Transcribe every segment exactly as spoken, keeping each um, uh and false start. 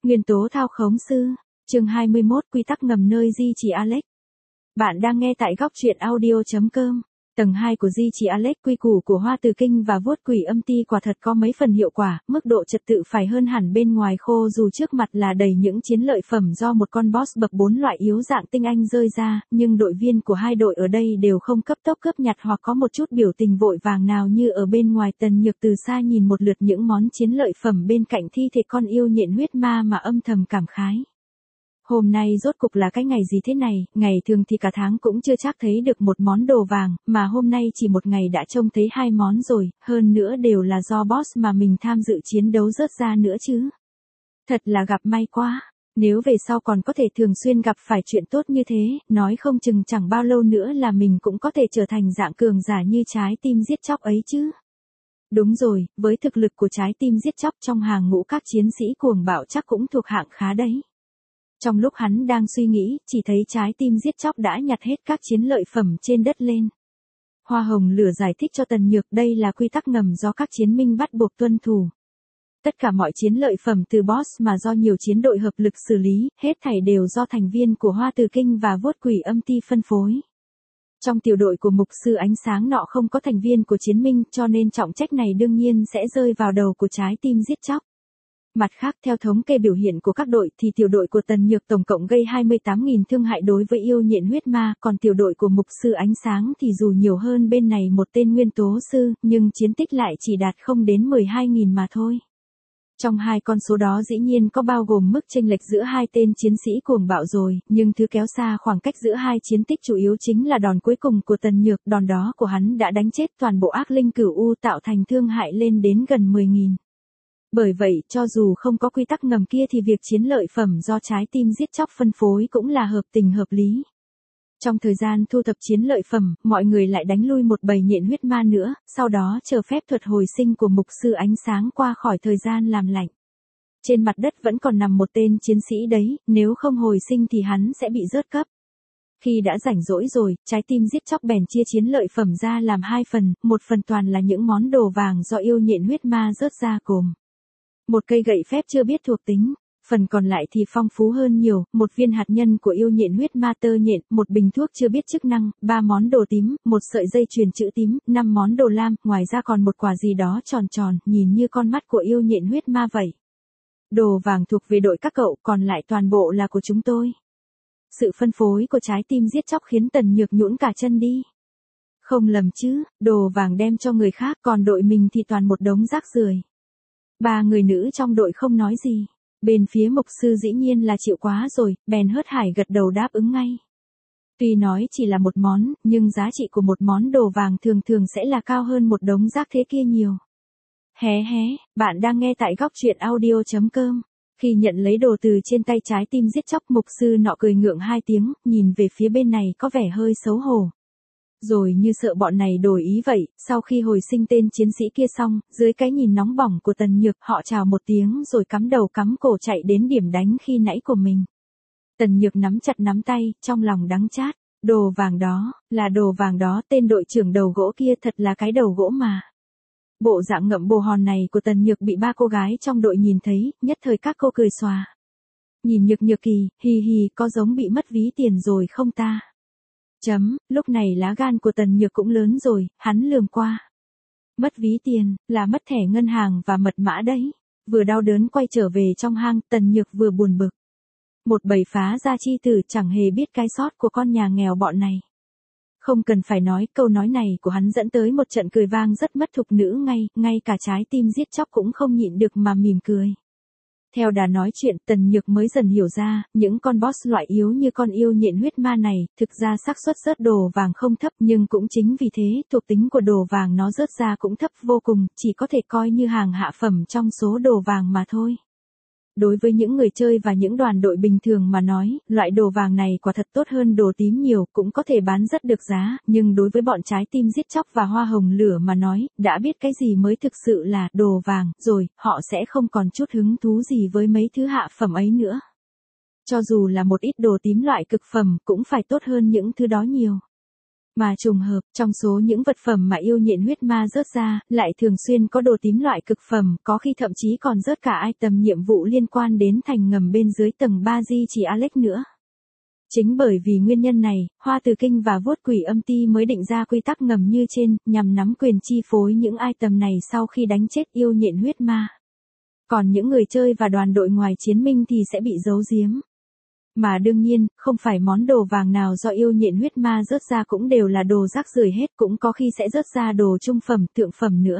Nguyên tố thao khống sư, chương hai mươi mốt quy tắc ngầm nơi di trì Alex. Bạn đang nghe tại góc truyện audio chấm com. Tầng hai của di trì Alex, quy củ của hoa từ kinh và vuốt quỷ âm ti quả thật có mấy phần hiệu quả, mức độ trật tự phải hơn hẳn bên ngoài khô dù trước mặt là đầy những chiến lợi phẩm do một con boss bậc bốn loại yếu dạng tinh anh rơi ra, nhưng đội viên của hai đội ở đây đều không cấp tốc cướp nhặt hoặc có một chút biểu tình vội vàng nào như ở bên ngoài. Tần Nhược từ xa nhìn một lượt những món chiến lợi phẩm bên cạnh thi thể con yêu nhện huyết ma mà âm thầm cảm khái. Hôm nay rốt cục là cái ngày gì thế này, ngày thường thì cả tháng cũng chưa chắc thấy được một món đồ vàng, mà hôm nay chỉ một ngày đã trông thấy hai món rồi, hơn nữa đều là do boss mà mình tham dự chiến đấu rớt ra nữa chứ. Thật là gặp may quá, nếu về sau còn có thể thường xuyên gặp phải chuyện tốt như thế, nói không chừng chẳng bao lâu nữa là mình cũng có thể trở thành dạng cường giả như trái tim giết chóc ấy chứ. Đúng rồi, với thực lực của trái tim giết chóc trong hàng ngũ các chiến sĩ cuồng bạo chắc cũng thuộc hạng khá đấy. Trong lúc hắn đang suy nghĩ, chỉ thấy trái tim giết chóc đã nhặt hết các chiến lợi phẩm trên đất lên. Hoa hồng lửa giải thích cho Tần Nhược đây là quy tắc ngầm do các chiến binh bắt buộc tuân thủ. Tất cả mọi chiến lợi phẩm từ boss mà do nhiều chiến đội hợp lực xử lý, hết thảy đều do thành viên của Hoa Từ Kinh và Vuốt Quỷ Âm Ti phân phối. Trong tiểu đội của mục sư ánh sáng nọ không có thành viên của chiến binh, cho nên trọng trách này đương nhiên sẽ rơi vào đầu của trái tim giết chóc. Mặt khác, theo thống kê biểu hiện của các đội thì tiểu đội của Tần Nhược tổng cộng gây hai mươi tám nghìn thương hại đối với yêu nhện huyết ma, còn tiểu đội của mục sư ánh sáng thì dù nhiều hơn bên này một tên nguyên tố sư, nhưng chiến tích lại chỉ đạt không đến mười hai nghìn mà thôi. Trong hai con số đó dĩ nhiên có bao gồm mức chênh lệch giữa hai tên chiến sĩ cuồng bạo rồi, nhưng thứ kéo xa khoảng cách giữa hai chiến tích chủ yếu chính là đòn cuối cùng của Tần Nhược, đòn đó của hắn đã đánh chết toàn bộ ác linh cửu u tạo thành thương hại lên đến gần mười nghìn. Bởi vậy, cho dù không có quy tắc ngầm kia thì việc chiến lợi phẩm do trái tim giết chóc phân phối cũng là hợp tình hợp lý. Trong thời gian thu thập chiến lợi phẩm, mọi người lại đánh lui một bầy nhện huyết ma nữa, sau đó chờ phép thuật hồi sinh của mục sư ánh sáng qua khỏi thời gian làm lạnh. Trên mặt đất vẫn còn nằm một tên chiến sĩ đấy, nếu không hồi sinh thì hắn sẽ bị rớt cấp. Khi đã rảnh rỗi rồi, trái tim giết chóc bèn chia chiến lợi phẩm ra làm hai phần, một phần toàn là những món đồ vàng do yêu nhện huyết ma rớt ra gồm một cây gậy phép chưa biết thuộc tính, phần còn lại thì phong phú hơn nhiều, một viên hạt nhân của yêu nhện huyết ma tơ nhện, một bình thuốc chưa biết chức năng, ba món đồ tím, một sợi dây chuyền chữ tím, năm món đồ lam, ngoài ra còn một quả gì đó tròn tròn, nhìn như con mắt của yêu nhện huyết ma vậy. Đồ vàng thuộc về đội các cậu, còn lại toàn bộ là của chúng tôi. Sự phân phối của trái tim giết chóc khiến Tần Nhược nhũn cả chân đi. Không lầm chứ, đồ vàng đem cho người khác, còn đội mình thì toàn một đống rác rưởi. Ba người nữ trong đội không nói gì. Bên phía mục sư dĩ nhiên là chịu quá rồi, bèn hớt hải gật đầu đáp ứng ngay. Tuy nói chỉ là một món, nhưng giá trị của một món đồ vàng thường thường sẽ là cao hơn một đống rác thế kia nhiều. Hé hé, bạn đang nghe tại góc truyện audio chấm com. Khi nhận lấy đồ từ trên tay trái tim giết chóc, mục sư nọ cười ngượng hai tiếng, nhìn về phía bên này có vẻ hơi xấu hổ. Rồi như sợ bọn này đổi ý vậy, sau khi hồi sinh tên chiến sĩ kia xong, dưới cái nhìn nóng bỏng của Tần Nhược, họ chào một tiếng rồi cắm đầu cắm cổ chạy đến điểm đánh khi nãy của mình. Tần Nhược nắm chặt nắm tay, trong lòng đắng chát, đồ vàng đó, là đồ vàng đó, tên đội trưởng đầu gỗ kia thật là cái đầu gỗ mà. Bộ dạng ngậm bồ hòn này của Tần Nhược bị ba cô gái trong đội nhìn thấy, nhất thời các cô cười xòa. Nhìn Nhược Nhược Kỳ, hì hì, có giống bị mất ví tiền rồi không ta? Chấm, lúc này lá gan của Tần Nhược cũng lớn rồi, hắn lườm qua. Mất ví tiền, là mất thẻ ngân hàng và mật mã đấy. Vừa đau đớn quay trở về trong hang, Tần Nhược vừa buồn bực. Một bầy phá gia chi tử chẳng hề biết cái sót của con nhà nghèo bọn này. Không cần phải nói, câu nói này của hắn dẫn tới một trận cười vang rất mất thục nữ ngay, ngay cả trái tim giết chóc cũng không nhịn được mà mỉm cười. Theo đà nói chuyện, Tần Nhược mới dần hiểu ra, những con boss loại yếu như con yêu nhện huyết ma này, thực ra xác suất rớt đồ vàng không thấp, nhưng cũng chính vì thế, thuộc tính của đồ vàng nó rớt ra cũng thấp vô cùng, chỉ có thể coi như hàng hạ phẩm trong số đồ vàng mà thôi. Đối với những người chơi và những đoàn đội bình thường mà nói, loại đồ vàng này quả thật tốt hơn đồ tím nhiều, cũng có thể bán rất được giá, nhưng đối với bọn trái tim giết chóc và hoa hồng lửa mà nói, đã biết cái gì mới thực sự là đồ vàng, rồi, họ sẽ không còn chút hứng thú gì với mấy thứ hạ phẩm ấy nữa. Cho dù là một ít đồ tím loại cực phẩm, cũng phải tốt hơn những thứ đó nhiều. Mà trùng hợp, trong số những vật phẩm mà yêu nhện huyết ma rớt ra, lại thường xuyên có đồ tím loại cực phẩm, có khi thậm chí còn rớt cả item nhiệm vụ liên quan đến thành ngầm bên dưới tầng ba di chỉ Alex nữa. Chính bởi vì nguyên nhân này, Hoa Từ Kinh và vuốt quỷ âm ti mới định ra quy tắc ngầm như trên, nhằm nắm quyền chi phối những item này sau khi đánh chết yêu nhện huyết ma. Còn những người chơi và đoàn đội ngoài chiến minh thì sẽ bị giấu giếm. Mà đương nhiên, không phải món đồ vàng nào do yêu nhện huyết ma rớt ra cũng đều là đồ rác rưởi hết, cũng có khi sẽ rớt ra đồ trung phẩm, thượng phẩm nữa.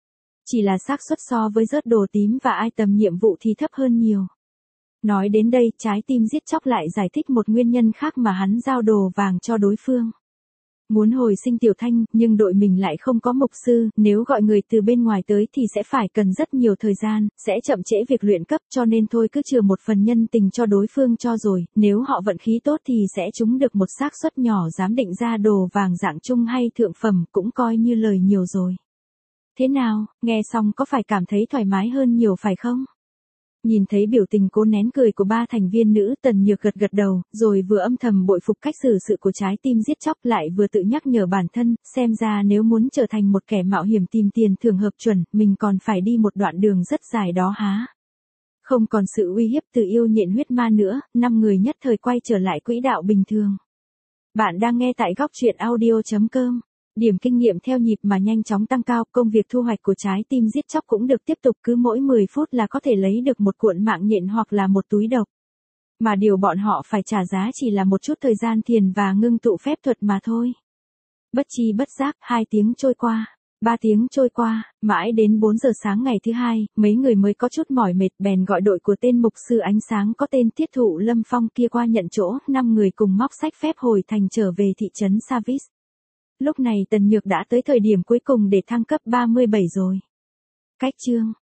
Chỉ là xác suất so với rớt đồ tím và item nhiệm vụ thì thấp hơn nhiều. Nói đến đây, trái tim giết chóc lại giải thích một nguyên nhân khác mà hắn giao đồ vàng cho đối phương. Muốn hồi sinh Tiểu Thanh, nhưng đội mình lại không có mục sư, nếu gọi người từ bên ngoài tới thì sẽ phải cần rất nhiều thời gian, sẽ chậm trễ việc luyện cấp, cho nên thôi cứ chừa một phần nhân tình cho đối phương cho rồi, nếu họ vận khí tốt thì sẽ trúng được một xác suất nhỏ dám định ra đồ vàng dạng trung hay thượng phẩm, cũng coi như lời nhiều rồi. Thế nào, nghe xong có phải cảm thấy thoải mái hơn nhiều phải không? Nhìn thấy biểu tình cố nén cười của ba thành viên nữ, Tần Nhược gật gật đầu, rồi vừa âm thầm bội phục cách xử sự của trái tim giết chóc, lại vừa tự nhắc nhở bản thân, xem ra nếu muốn trở thành một kẻ mạo hiểm tìm tiền thưởng hợp chuẩn, mình còn phải đi một đoạn đường rất dài đó há. Không còn sự uy hiếp từ yêu nhện huyết ma nữa, năm người nhất thời quay trở lại quỹ đạo bình thường. Bạn đang nghe tại góc truyện audio chấm com. Điểm kinh nghiệm theo nhịp mà nhanh chóng tăng cao, công việc thu hoạch của trái tim giết chóc cũng được tiếp tục, cứ mỗi mười phút là có thể lấy được một cuộn mạng nhện hoặc là một túi độc. Mà điều bọn họ phải trả giá chỉ là một chút thời gian thiền và ngưng tụ phép thuật mà thôi. Bất chi bất giác, hai tiếng trôi qua, ba tiếng trôi qua, mãi đến bốn giờ sáng ngày thứ hai, mấy người mới có chút mỏi mệt, bèn gọi đội của tên mục sư ánh sáng có tên Thiết Thụ Lâm Phong kia qua nhận chỗ, năm người cùng móc sách phép hồi thành trở về thị trấn Savis. Lúc này Tần Nhược đã tới thời điểm cuối cùng để thăng cấp ba mươi bảy rồi. Cách chương